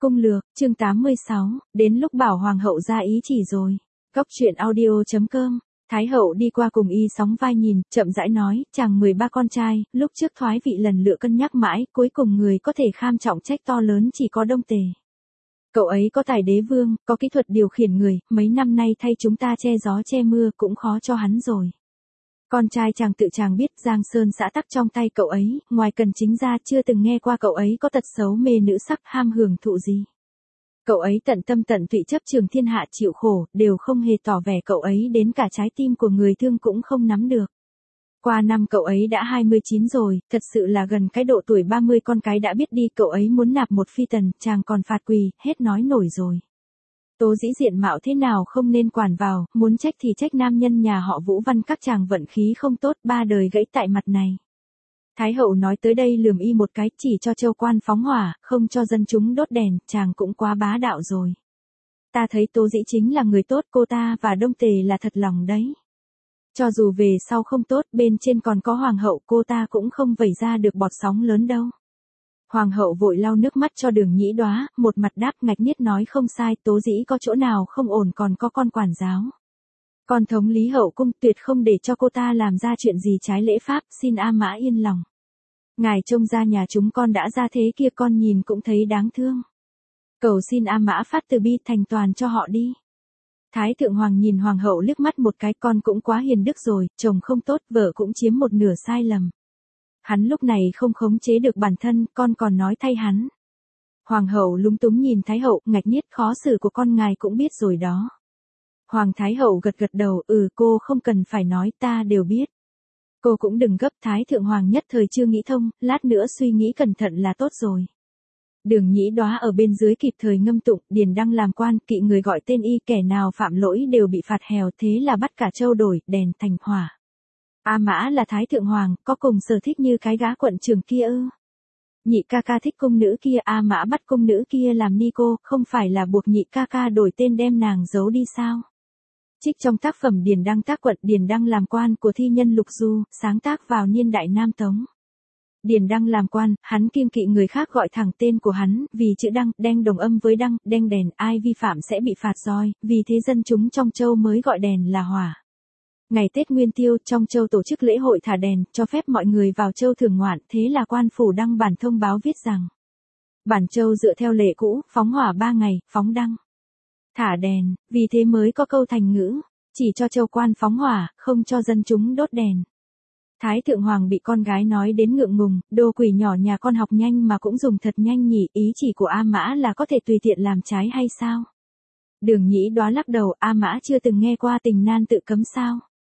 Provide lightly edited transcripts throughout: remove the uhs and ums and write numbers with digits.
Cung lược, chương 86, đến lúc bảo hoàng hậu ra ý chỉ rồi. Góc truyện audio.com. Thái hậu đi qua cùng y sóng vai nhìn, chậm rãi nói, chàng 13 con trai, lúc trước thoái vị lần lựa cân nhắc mãi, cuối cùng người có thể kham trọng trách to lớn chỉ có Đông Tề. Cậu ấy có tài đế vương, có kỹ thuật điều khiển người, mấy năm nay thay chúng ta che gió che mưa cũng khó cho hắn rồi. Con trai chàng tự chàng biết Giang Sơn xã tắc trong tay cậu ấy, ngoài cần chính ra chưa từng nghe qua cậu ấy có tật xấu mê nữ sắc ham hưởng thụ gì. Cậu ấy tận tâm tận tụy chấp trường thiên hạ chịu khổ, đều không hề tỏ vẻ cậu ấy đến cả trái tim của người thương cũng không nắm được. Qua năm cậu ấy đã 29 rồi, thật sự là gần cái độ tuổi 30 con cái đã biết đi cậu ấy muốn nạp một phi tần, chàng còn phạt quỳ, hết nói nổi rồi. Tố dĩ diện mạo thế nào không nên quản vào, muốn trách thì trách nam nhân nhà họ Vũ Văn các chàng vận khí không tốt, ba đời gãy tại mặt này. Thái hậu nói tới đây lườm y một cái, chỉ cho châu quan phóng hỏa, không cho dân chúng đốt đèn, chàng cũng quá bá đạo rồi. Ta thấy Tố dĩ chính là người tốt, cô ta và Đông Tề là thật lòng đấy. Cho dù về sau không tốt, bên trên còn có hoàng hậu, cô ta cũng không vẩy ra được bọt sóng lớn đâu. Hoàng hậu vội lau nước mắt cho Đường Nhĩ Đoá, một mặt đáp ngạch nhiết nói không sai, Tố dĩ có chỗ nào không ổn còn có con quản giáo. Con thống lý hậu cung tuyệt không để cho cô ta làm ra chuyện gì trái lễ pháp, xin A Mã yên lòng. Ngài trông ra nhà chúng con đã ra thế kia con nhìn cũng thấy đáng thương. Cầu xin A Mã phát từ bi thành toàn cho họ đi. Thái thượng hoàng nhìn hoàng hậu liếc mắt một cái, con cũng quá hiền đức rồi, chồng không tốt, vợ cũng chiếm một nửa sai lầm. Hắn lúc này không khống chế được bản thân, con còn nói thay hắn. Hoàng hậu lúng túng nhìn Thái hậu, ngạch nhiết khó xử của con ngài cũng biết rồi đó. Hoàng Thái hậu gật gật đầu, cô không cần phải nói, ta đều biết. Cô cũng đừng gấp, Thái thượng hoàng nhất thời chưa nghĩ thông, lát nữa suy nghĩ cẩn thận là tốt rồi. Đường Nhĩ Đoá ở bên dưới kịp thời ngâm tụng, Điền Đăng làm quan, kỵ người gọi tên y, kẻ nào phạm lỗi đều bị phạt hèo, thế là bắt cả châu đổi, đèn thành hỏa. A Mã là Thái thượng hoàng, có cùng sở thích như cái gã quận trưởng kia ư? Nhị ca ca thích cung nữ kia, A Mã bắt cung nữ kia làm ni cô, không phải là buộc nhị ca ca đổi tên đem nàng giấu đi sao? Trích trong tác phẩm Điền Đăng tác quận Điền Đăng làm quan của thi nhân Lục Du, sáng tác vào niên đại Nam Tống. Điền Đăng làm quan, hắn kiêng kỵ người khác gọi thẳng tên của hắn, vì chữ Đăng, đen đồng âm với Đăng, đen đèn, ai vi phạm sẽ bị phạt roi, vì thế dân chúng trong châu mới gọi đèn là hỏa. Ngày Tết Nguyên Tiêu, trong châu tổ chức lễ hội thả đèn, cho phép mọi người vào châu thưởng ngoạn, thế là quan phủ đăng bản thông báo viết rằng. Bản châu dựa theo lệ cũ, phóng hỏa 3 ngày, phóng đăng. Thả đèn, vì thế mới có câu thành ngữ, chỉ cho châu quan phóng hỏa, không cho dân chúng đốt đèn. Thái thượng hoàng bị con gái nói đến ngượng ngùng, đồ quỷ nhỏ nhà con học nhanh mà cũng dùng thật nhanh nhỉ, ý chỉ của A Mã là có thể tùy tiện làm trái hay sao? Đường Nhĩ Đoá lắc đầu, A Mã chưa từng nghe qua tình nan tự cấm sao?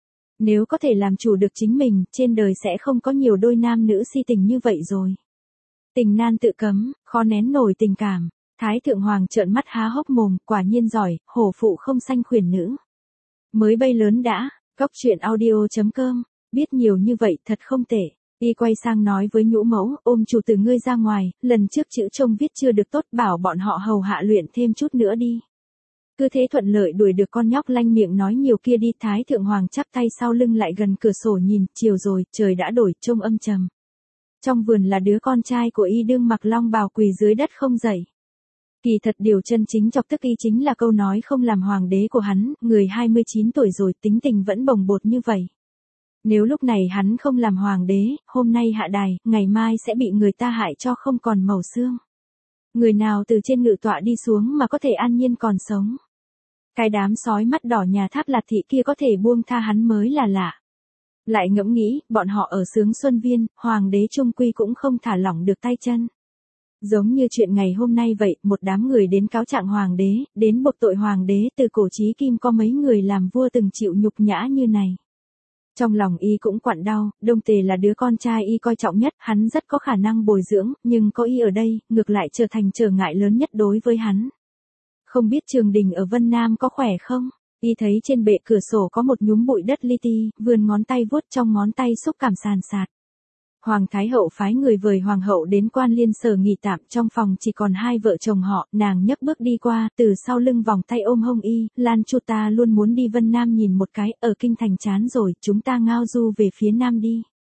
Nếu có thể làm chủ được chính mình, trên đời sẽ không có nhiều đôi nam nữ si tình như vậy rồi. Tình nan tự cấm, khó nén nổi tình cảm. Thái thượng hoàng trợn mắt há hốc mồm, quả nhiên giỏi, hổ phụ không sanh khuyển nữ. Mới bay lớn đã, góc truyện audio.com, biết nhiều như vậy thật không tệ. Y quay sang nói với Nhũ Mẫu, ôm chủ tử ngươi ra ngoài, lần trước chữ trông viết chưa được tốt, bảo bọn họ hầu hạ luyện thêm chút nữa đi. Cứ thế thuận lợi đuổi được con nhóc lanh miệng nói nhiều kia đi. Thái thượng hoàng chắp tay sau lưng lại gần cửa sổ nhìn, chiều rồi, trời đã đổi, trông âm trầm. Trong vườn là đứa con trai của y đương mặc long bào quỳ dưới đất không dậy. Kỳ thật điều chân chính chọc tức y chính là câu nói không làm hoàng đế của hắn, người 29 tuổi rồi tính tình vẫn bồng bột như vậy. Nếu lúc này hắn không làm hoàng đế, hôm nay hạ đài, ngày mai sẽ bị người ta hại cho không còn màu xương. Người nào từ trên ngự tọa đi xuống mà có thể an nhiên còn sống. Cái đám sói mắt đỏ nhà Tháp Lạt Thị kia có thể buông tha hắn mới là lạ. Lại ngẫm nghĩ, bọn họ ở Sướng Xuân Viên, hoàng đế trung quy cũng không thả lỏng được tay chân. Giống như chuyện ngày hôm nay vậy, một đám người đến cáo trạng hoàng đế, đến buộc tội hoàng đế, từ cổ chí kim có mấy người làm vua từng chịu nhục nhã như này. Trong lòng y cũng quặn đau, Đông Tề là đứa con trai y coi trọng nhất, hắn rất có khả năng bồi dưỡng, nhưng có y ở đây, ngược lại trở thành trở ngại lớn nhất đối với hắn. Không biết Trường Đình ở Vân Nam có khỏe không? Y thấy trên bệ cửa sổ có một nhúm bụi đất li ti, vươn ngón tay vuốt trong ngón tay xúc cảm sàn sạt. Hoàng Thái hậu phái người vời hoàng hậu đến Quan Liên Sở nghỉ tạm, trong phòng chỉ còn hai vợ chồng họ, nàng nhấc bước đi qua, từ sau lưng vòng tay ôm hông y, Lan Chu ta luôn muốn đi Vân Nam nhìn một cái, ở kinh thành chán rồi, chúng ta ngao du về phía Nam đi.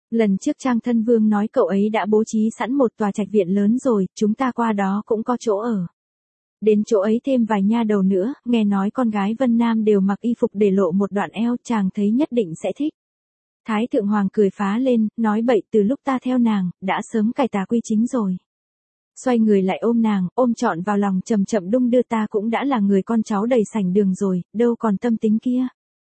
Lần trước Trang Thân Vương nói cậu ấy đã bố trí sẵn một tòa trạch viện lớn rồi, chúng ta qua đó cũng có chỗ ở. Đến chỗ ấy thêm vài nha đầu nữa, nghe nói con gái Vân Nam đều mặc y phục để lộ một đoạn eo, chàng thấy nhất định sẽ thích. Thái Thượng Hoàng cười phá lên, nói bậy, từ lúc ta theo nàng, đã sớm cải tà quy chính rồi. Xoay người lại ôm nàng, ôm trọn vào lòng chậm chậm đung đưa, ta cũng đã là người con cháu đầy sảnh đường rồi, đâu còn tâm tính kia.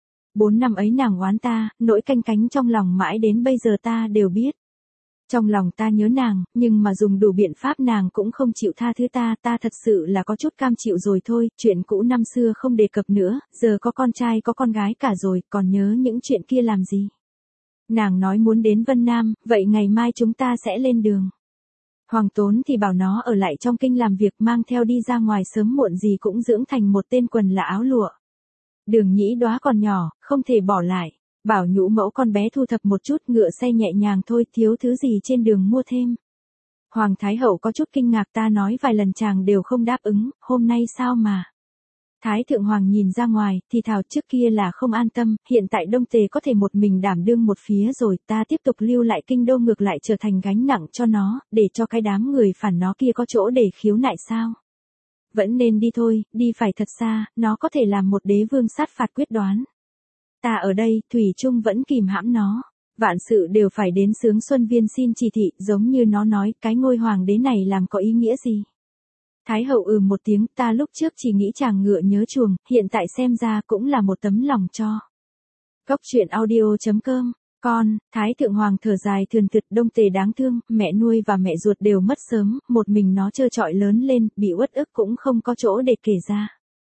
4 năm ấy nàng oán ta, nỗi canh cánh trong lòng mãi đến bây giờ ta đều biết. Trong lòng ta nhớ nàng, nhưng mà dùng đủ biện pháp nàng cũng không chịu tha thứ ta thật sự là có chút cam chịu rồi thôi, chuyện cũ năm xưa không đề cập nữa, giờ có con trai có con gái cả rồi, còn nhớ những chuyện kia làm gì. Nàng nói muốn đến Vân Nam, vậy ngày mai chúng ta sẽ lên đường. Hoàng Tốn thì bảo nó ở lại trong kinh làm việc, mang theo đi ra ngoài sớm muộn gì cũng dưỡng thành một tên quần là áo lụa. Đường Nhĩ Đóa còn nhỏ, không thể bỏ lại. Bảo nhũ mẫu con bé thu thập một chút, ngựa xe nhẹ nhàng thôi, thiếu thứ gì trên đường mua thêm. Hoàng Thái Hậu có chút kinh ngạc, ta nói vài lần chàng đều không đáp ứng, hôm nay sao mà. Thái Thượng Hoàng nhìn ra ngoài, thì thào, trước kia là không an tâm, hiện tại Đông Tề có thể một mình đảm đương một phía rồi, ta tiếp tục lưu lại kinh đô ngược lại trở thành gánh nặng cho nó, để cho cái đám người phản nó kia có chỗ để khiếu nại sao. Vẫn nên đi thôi, đi phải thật xa, nó có thể làm một đế vương sát phạt quyết đoán. Ta ở đây, thủy chung vẫn kìm hãm nó. Vạn sự đều phải đến Sướng Xuân Viên xin chỉ thị, giống như nó nói, cái ngôi hoàng đế này làm có ý nghĩa gì. Thái Hậu một tiếng, ta lúc trước chỉ nghĩ chàng ngựa nhớ chuồng, hiện tại xem ra cũng là một tấm lòng cho. Cốc truyện audio.com. Con, Thái Thượng Hoàng thở dài thườn thượt, Đông Tề đáng thương, mẹ nuôi và mẹ ruột đều mất sớm, một mình nó trơ trọi lớn lên, bị uất ức cũng không có chỗ để kể ra.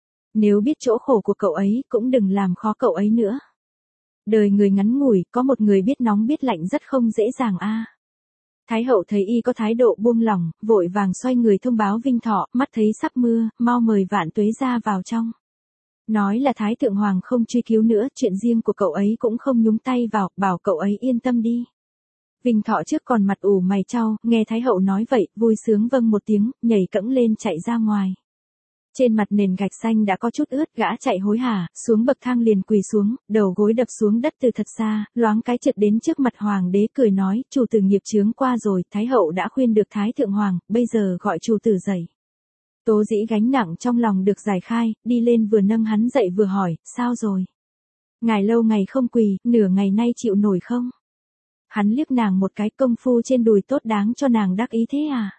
Nếu biết chỗ khổ của cậu ấy, cũng đừng làm khó cậu ấy nữa. Đời người ngắn ngủi, có một người biết nóng biết lạnh rất không dễ dàng a. Thái Hậu thấy y có thái độ buông lỏng, vội vàng xoay người thông báo Vinh Thọ, mắt thấy sắp mưa, mau mời Vạn Tuế ra vào trong. Nói là Thái Thượng Hoàng không truy cứu nữa, chuyện riêng của cậu ấy cũng không nhúng tay vào, bảo cậu ấy yên tâm đi. Vinh Thọ trước còn mặt ủ mày chau, nghe Thái Hậu nói vậy, vui sướng vâng một tiếng, nhảy cẫng lên chạy ra ngoài. Trên mặt nền gạch xanh đã có chút ướt, gã chạy hối hả, xuống bậc thang liền quỳ xuống, đầu gối đập xuống đất từ thật xa, loáng cái trượt đến trước mặt Hoàng đế cười nói, chủ tử nghiệp chướng qua rồi, Thái Hậu đã khuyên được Thái Thượng Hoàng, bây giờ gọi chủ tử dậy. Tố Dĩ gánh nặng trong lòng được giải khai, đi lên vừa nâng hắn dậy vừa hỏi, sao rồi? Ngài lâu ngày không quỳ, nửa ngày nay chịu nổi không? Hắn liếc nàng một cái, công phu trên đùi tốt đáng cho nàng đắc ý thế à?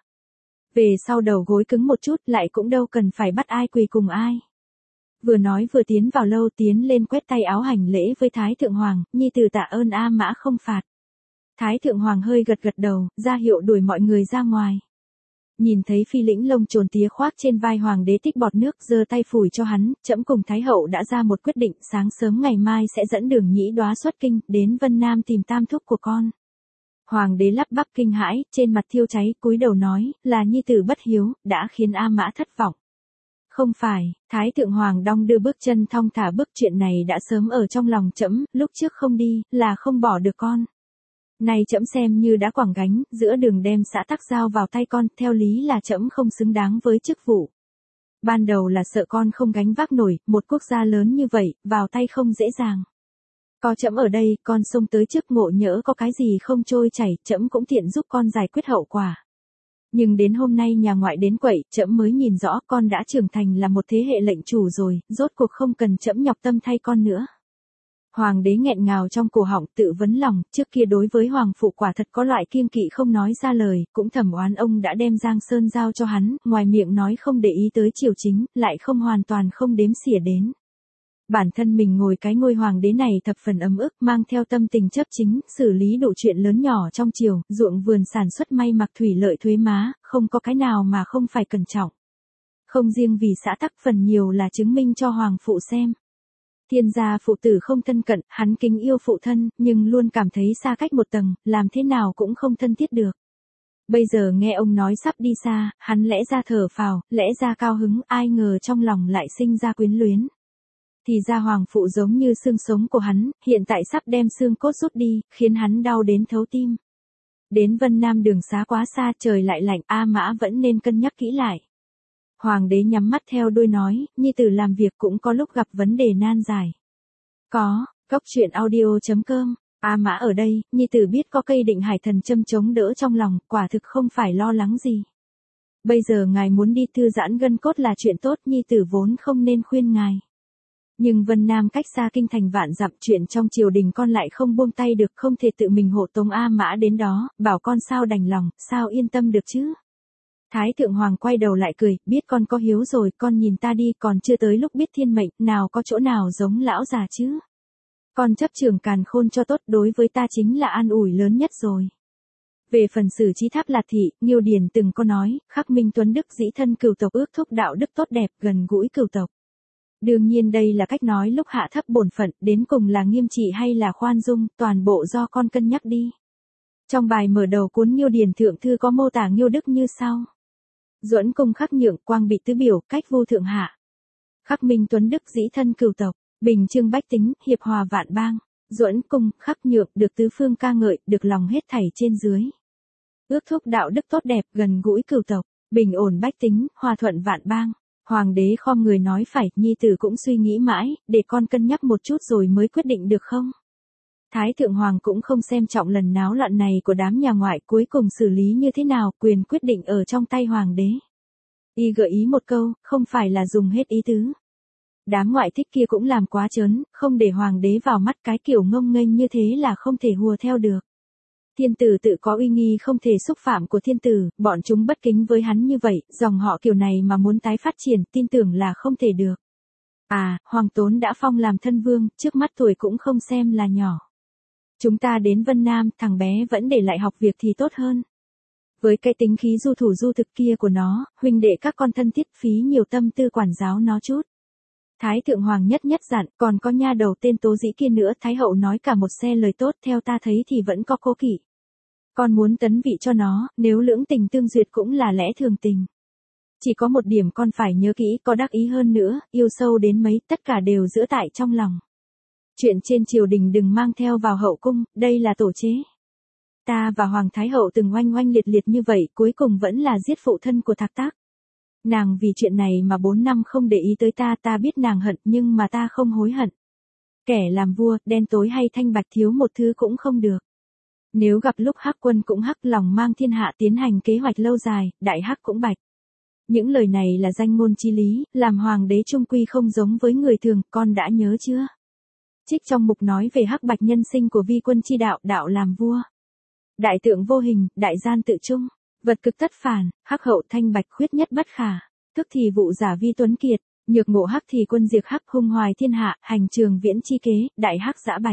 Về sau đầu gối cứng một chút, lại cũng đâu cần phải bắt ai quỳ cùng ai. Vừa nói vừa tiến vào lâu, tiến lên quét tay áo hành lễ với Thái Thượng Hoàng, nhi tử tạ ơn A Mã không phạt. Thái Thượng Hoàng hơi gật gật đầu, ra hiệu đuổi mọi người ra ngoài. Nhìn thấy Phi Lĩnh lông trồn tía khoác trên vai Hoàng đế tích bọt nước, giơ tay phủi cho hắn, trẫm cùng Thái Hậu đã ra một quyết định, sáng sớm ngày mai sẽ dẫn Đường Nhĩ Đóa xuất kinh, đến Vân Nam tìm tam thúc của con. Hoàng đế lắp bắp kinh hãi, trên mặt thiêu cháy, cúi đầu nói, là nhi tử bất hiếu, đã khiến A Mã thất vọng. Không phải, Thái Thượng Hoàng đong đưa bước chân thong thả bước, chuyện này đã sớm ở trong lòng trẫm, lúc trước không đi, là không bỏ được con. Nay trẫm xem như đã quẳng gánh, giữa đường đem xã tắc giao vào tay con, theo lý là trẫm không xứng đáng với chức vụ. Ban đầu là sợ con không gánh vác nổi, một quốc gia lớn như vậy, vào tay không dễ dàng. Có trẫm ở đây, con xông tới trước, ngộ nhỡ có cái gì không trôi chảy, trẫm cũng tiện giúp con giải quyết hậu quả. Nhưng đến hôm nay nhà ngoại đến quậy, trẫm mới nhìn rõ con đã trưởng thành là một thế hệ lệnh chủ rồi, rốt cuộc không cần trẫm nhọc tâm thay con nữa. Hoàng đế nghẹn ngào trong cổ họng, tự vấn lòng, trước kia đối với hoàng phụ quả thật có loại kiêng kỵ không nói ra lời, cũng thầm oán ông đã đem Giang Sơn giao cho hắn, ngoài miệng nói không để ý tới triều chính, lại không hoàn toàn không đếm xỉa đến. Bản thân mình ngồi cái ngôi hoàng đế này thập phần ấm ức, mang theo tâm tình chấp chính, xử lý đủ chuyện lớn nhỏ trong triều, ruộng vườn sản xuất may mặc thủy lợi thuế má, không có cái nào mà không phải cẩn trọng. Không riêng vì xã tắc, phần nhiều là chứng minh cho hoàng phụ xem. Thiên gia phụ tử không thân cận, hắn kính yêu phụ thân, nhưng luôn cảm thấy xa cách một tầng, làm thế nào cũng không thân thiết được. Bây giờ nghe ông nói sắp đi xa, hắn lẽ ra thở phào, lẽ ra cao hứng, ai ngờ trong lòng lại sinh ra quyến luyến. Thì ra hoàng phụ giống như xương sống của hắn, hiện tại sắp đem xương cốt rút đi, khiến hắn đau đến thấu tim. Đến Vân Nam đường xá quá xa, trời lại lạnh, A Mã vẫn nên cân nhắc kỹ lại. Hoàng đế nhắm mắt theo đuôi nói, nhi tử làm việc cũng có lúc gặp vấn đề nan giải. Có, cốc truyện audio.com A Mã ở đây, nhi tử biết có cây Định Hải thần châm chống đỡ trong lòng, quả thực không phải lo lắng gì. Bây giờ ngài muốn đi thư giãn gân cốt là chuyện tốt, nhi tử vốn không nên khuyên ngài. Nhưng Vân Nam cách xa kinh thành vạn dặm, chuyện trong triều đình con lại không buông tay được, không thể tự mình hộ tống A Mã đến đó, bảo con sao đành lòng, sao yên tâm được chứ. Thái Thượng Hoàng quay đầu lại cười, biết con có hiếu rồi, con nhìn ta đi, còn chưa tới lúc biết thiên mệnh, nào có chỗ nào giống lão già chứ. Con chấp trường càn khôn cho tốt, đối với ta chính là an ủi lớn nhất rồi. Về phần Sử Trí Tháp Lạt Thị, Nghiêu Điền từng có nói, khắc minh tuấn đức dĩ thân cửu tộc ước thúc đạo đức tốt đẹp, gần gũi cửu tộc. Đương nhiên đây là cách nói lúc hạ thấp bổn phận, đến cùng là nghiêm trị hay là khoan dung, toàn bộ do con cân nhắc đi. Trong bài mở đầu cuốn Nghiêu Điền Thượng Thư có mô tả Nghiêu Đức như sau. Duẫn cung khắc nhượng, quang bị tứ biểu, cách vô thượng hạ. Khắc minh tuấn đức dĩ thân cửu tộc, bình trương bách tính, hiệp hòa vạn bang. Duẫn cung, khắc nhượng, được tứ phương ca ngợi, được lòng hết thảy trên dưới. Ước thúc đạo đức tốt đẹp, gần gũi cửu tộc, bình ổn bách tính, hòa thuận vạn bang. Hoàng đế khom người nói phải, nhi tử cũng suy nghĩ mãi, để con cân nhắc một chút rồi mới quyết định được không? Thái Thượng Hoàng cũng không xem trọng lần náo loạn này của đám nhà ngoại, cuối cùng xử lý như thế nào, quyền quyết định ở trong tay Hoàng đế. Y gợi ý một câu, không phải là dùng hết ý tứ. Đám ngoại thích kia cũng làm quá trớn, không để Hoàng đế vào mắt, cái kiểu ngông nghênh như thế là không thể hùa theo được. Thiên tử tự có uy nghi không thể xúc phạm của thiên tử, bọn chúng bất kính với hắn như vậy, dòng họ kiểu này mà muốn tái phát triển, tin tưởng là không thể được. À, Hoàng Tốn đã phong làm thân vương, trước mắt tuổi cũng không xem là nhỏ. Chúng ta đến Vân Nam, thằng bé vẫn để lại học việc thì tốt hơn. Với cái tính khí du thủ du thực kia của nó, huynh đệ các con thân thiết, phí nhiều tâm tư quản giáo nó chút. Thái Thượng Hoàng nhất dặn, còn có nha đầu tên Tố Dĩ kia nữa, Thái hậu nói cả một xe lời tốt, theo ta thấy thì vẫn có cố kỵ. Con muốn tấn vị cho nó, nếu lưỡng tình tương duyệt cũng là lẽ thường tình. Chỉ có một điểm con phải nhớ kỹ, có đắc ý hơn nữa, yêu sâu đến mấy, tất cả đều giữ tại trong lòng. Chuyện trên triều đình đừng mang theo vào hậu cung, đây là tổ chế. Ta và Hoàng Thái hậu từng oanh oanh liệt liệt như vậy, cuối cùng vẫn là giết phụ thân của Thạc Tác. Nàng vì chuyện này mà 4 năm không để ý tới ta, ta biết nàng hận, nhưng mà ta không hối hận. Kẻ làm vua, đen tối hay thanh bạch thiếu một thứ cũng không được. Nếu gặp lúc Hắc Quân cũng hắc lòng mang thiên hạ tiến hành kế hoạch lâu dài, đại hắc cũng bạch. Những lời này là danh ngôn chi lý, làm hoàng đế trung quy không giống với người thường, con đã nhớ chưa? Trích trong mục nói về hắc bạch nhân sinh của vi quân chi đạo, đạo làm vua. Đại tượng vô hình, đại gian tự trung, vật cực tất phản, hắc hậu thanh bạch khuyết nhất bất khả, thức thì vụ giả vi tuấn kiệt, nhược ngộ hắc thì quân diệt hắc hung hoài thiên hạ, hành trường viễn chi kế, đại hắc dã bạch.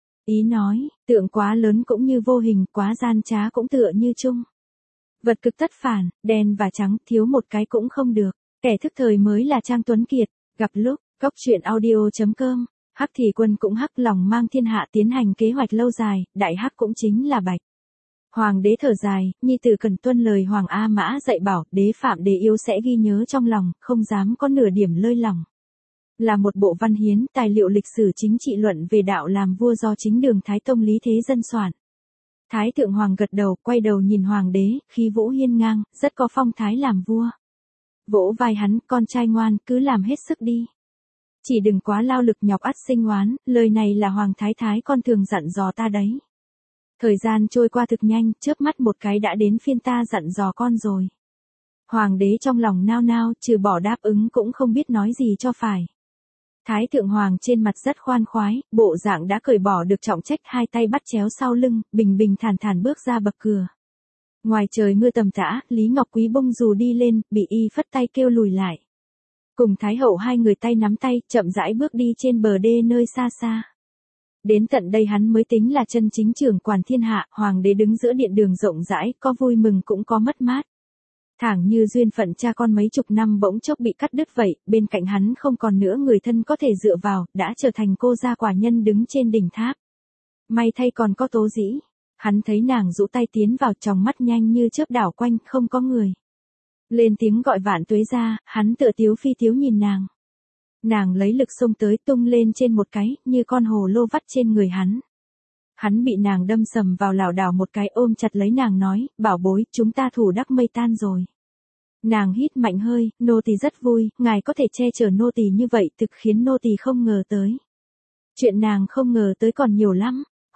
Ý nói, tượng quá lớn cũng như vô hình, quá gian trá cũng tựa như trung. Vật cực tất phản, đen và trắng, thiếu một cái cũng không được. Kẻ thức thời mới là Trang Tuấn Kiệt. Gặp lúc, góc chuyện audio.com. Hắc thì quân cũng hắc lòng mang thiên hạ tiến hành kế hoạch lâu dài, đại hắc cũng chính là bạch. Hoàng đế thở dài, nhi tử cần tuân lời Hoàng A Mã dạy bảo, đế phạm đế yêu sẽ ghi nhớ trong lòng, không dám có nửa điểm lơi lỏng. Là một bộ văn hiến, tài liệu lịch sử chính trị luận về đạo làm vua do chính Đường Thái Tông Lý Thế Dân soạn. Thái Thượng Hoàng gật đầu, quay đầu nhìn Hoàng đế, khí vũ hiên ngang, rất có phong thái làm vua. Vỗ vai hắn, con trai ngoan, cứ làm hết sức đi. Chỉ đừng quá lao lực nhọc ắt sinh oán, lời này là Hoàng Thái Thái con thường dặn dò ta đấy. Thời gian trôi qua thực nhanh, chớp mắt một cái đã đến phiên ta dặn dò con rồi. Hoàng đế trong lòng nao nao, trừ bỏ đáp ứng cũng không biết nói gì cho phải. Thái Thượng Hoàng trên mặt rất khoan khoái, bộ dạng đã cởi bỏ được trọng trách, hai tay bắt chéo sau lưng, bình bình thản thản bước ra bậc cửa. Ngoài trời mưa tầm tã, Lý Ngọc Quý bông dù đi lên, bị y phất tay kêu lùi lại. Cùng Thái hậu hai người tay nắm tay, chậm rãi bước đi trên bờ đê nơi xa xa. Đến tận đây hắn mới tính là chân chính trưởng quản thiên hạ, Hoàng đế đứng giữa điện đường rộng rãi, có vui mừng cũng có mất mát. Thẳng như duyên phận cha con mấy chục năm bỗng chốc bị cắt đứt vậy, bên cạnh hắn không còn nữa người thân có thể dựa vào, đã trở thành cô gia quả nhân đứng trên đỉnh tháp. May thay còn có Tố Dĩ. Hắn thấy nàng rũ tay tiến vào, tròng mắt nhanh như chớp đảo quanh, không có người. Lên tiếng gọi Vạn Tuế ra, hắn tựa tiếu phi tiếu nhìn nàng. Nàng lấy lực xông tới, tung lên trên một cái, như con hồ lô vắt trên người hắn. Hắn bị nàng đâm sầm vào lảo đảo một cái, ôm chặt lấy nàng nói, bảo bối, chúng ta thủ đắc mây tan rồi. Nàng hít mạnh hơi, nô tỳ rất vui, ngài có thể che chở nô tỳ như vậy, thực khiến nô tỳ không ngờ tới. Chuyện nàng không ngờ tới còn nhiều lắm.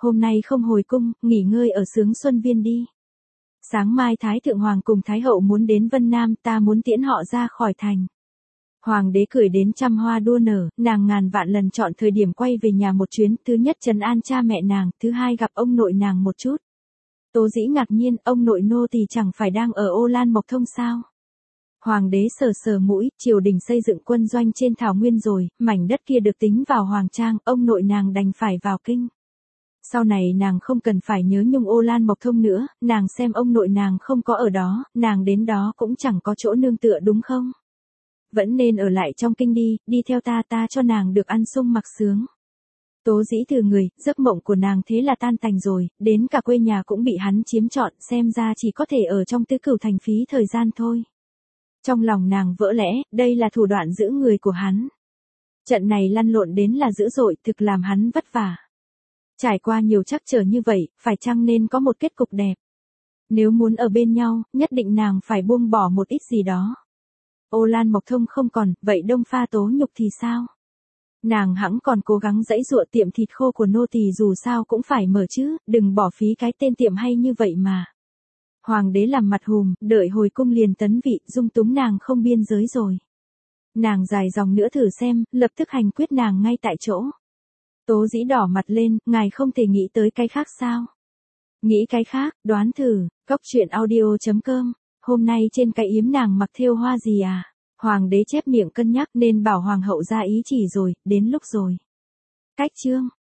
hôm nay không hồi cung, nghỉ ngơi ở Sướng Xuân Viên đi. Sáng mai Thái Thượng Hoàng cùng Thái Hậu muốn đến Vân Nam, ta muốn tiễn họ ra khỏi thành. Hoàng đế cười đến trăm hoa đua nở, nàng ngàn vạn lần chọn thời điểm quay về nhà một chuyến, thứ nhất trấn an cha mẹ nàng, thứ hai gặp ông nội nàng một chút. Tố Dĩ ngạc nhiên, ông nội nô tỳ chẳng phải đang ở Ô Lan Mộc Thông sao? Hoàng đế sờ sờ mũi, triều đình xây dựng quân doanh trên thảo nguyên rồi, mảnh đất kia được tính vào hoàng trang, ông nội nàng đành phải vào kinh. Sau này nàng không cần phải nhớ nhung Ô Lan Mộc Thông nữa, nàng xem ông nội nàng không có ở đó, nàng đến đó cũng chẳng có chỗ nương tựa đúng không? Vẫn nên ở lại trong kinh đi theo ta cho nàng được ăn sung mặc sướng. Tố Dĩ từ người, giấc mộng của nàng thế là tan tành rồi, đến cả quê nhà cũng bị hắn chiếm trọn, xem ra chỉ có thể ở trong Tứ Cửu thành phí thời gian thôi. Trong lòng nàng vỡ lẽ, đây là thủ đoạn giữ người của hắn. Trận này lăn lộn đến là dữ dội, thực làm hắn vất vả. Trải qua nhiều trắc trở như vậy, phải chăng nên có một kết cục đẹp? Nếu muốn ở bên nhau, nhất định nàng phải buông bỏ một ít gì đó. Ô Lan Mộc Thông không còn, vậy Đông Pha Tố Nhục thì sao? Nàng hẵng còn cố gắng dãy dụa tiệm thịt khô của nô tỳ dù sao cũng phải mở chứ, đừng bỏ phí cái tên tiệm hay như vậy mà. Hoàng đế làm mặt hùm, đợi hồi cung liền tấn vị, dung túng nàng không biên giới rồi. Nàng dài dòng nữa thử xem, lập tức hành quyết nàng ngay tại chỗ. Tố Dĩ đỏ mặt lên, ngài không thể nghĩ tới cái khác sao? Nghĩ cái khác, đoán thử, coctruyện.audio.com. Hôm nay trên cái yếm nàng mặc thêu hoa gì à? Hoàng đế chép miệng cân nhắc nên bảo hoàng hậu ra ý chỉ rồi, đến lúc rồi. Cách chương.